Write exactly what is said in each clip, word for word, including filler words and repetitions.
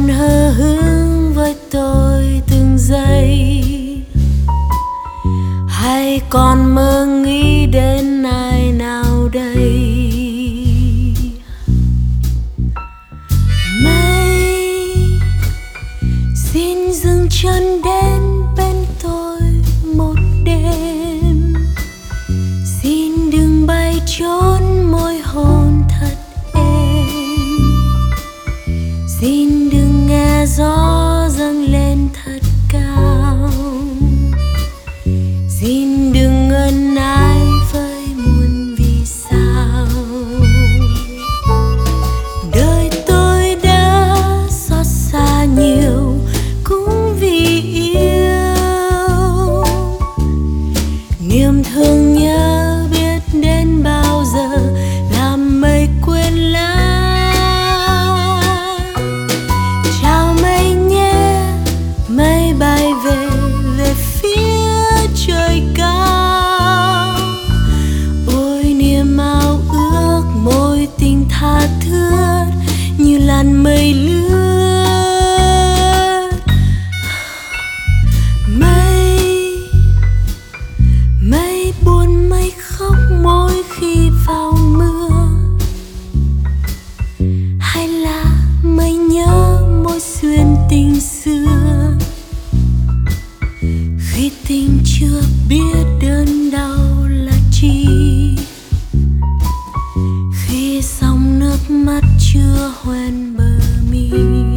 còn hờ hững với tôi từng giây, hay còn mơ nghĩ đến ai nào đây? Mây xin dừng chân đến bên tôi một đêm, xin đừng bay trốn môi hôn thật êm, xin đừng nghe gió dâng lên thật cao, xin đừng ân ái với muôn vì sao. Đời tôi đã xót xa nhiều cũng vì yêu, niềm thương nhớ biết đến bao giờ làm mây quên lãng. Chào mây nhé, mây bay về về phía trời cao. Ôi niềm ao ước mối tình tha thướt như làn mây lướt. Mây mây buồn mây khóc mỗi khi vào mưa, hay là mây nhớ mối duyên tình xưa, khi tình chưa biết đớn đau là chi, khi dòng nước mắt chưa hoen bờ mi.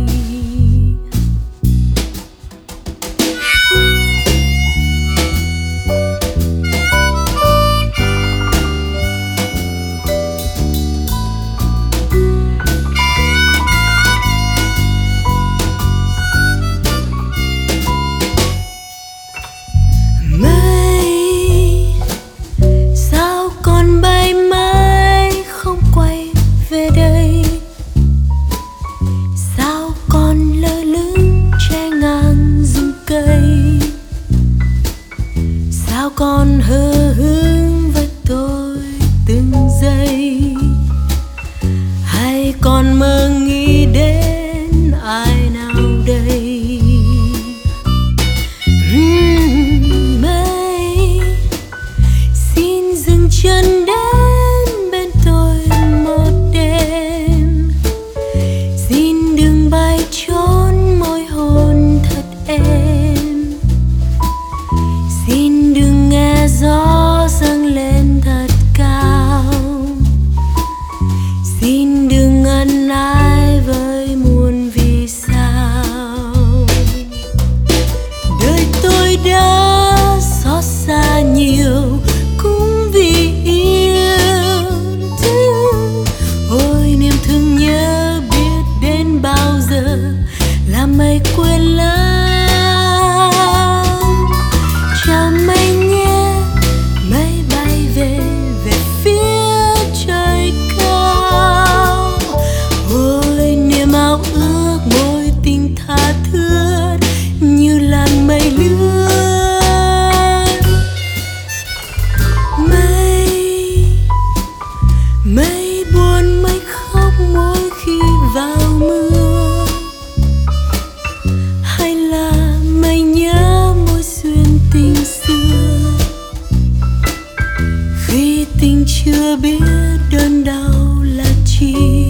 Mây sao còn bay mãi không quay về đây, sao còn lơ lửng che ngang rừng cây, sao còn hờ hững với tôi từng giây, hay còn mơ nghĩ đến ai nào đây? Ừm, mây xin dừng chân đến bên tôi một đêm, xin đừng bay trốn môi hôn thật êm, xin đừng nghe gió dâng lên thật cao, xin đừng ân ái với muôn vì sao. Đời tôi đã xót xa nhiều cũng vì yêu, ôi niềm thương nhớ biết đến bao giờ làm mây quên lãng. Chào mây nhé, mây bay về về phía trời cao. Ôi niềm ao ước mối tình tha thướt như làn mây lướt. Mây mây buồn mây khóc mỗi khi vào mưa, hay là mây nhớ mối duyên tình xưa, khi tình chưa biết đớn đau là chi,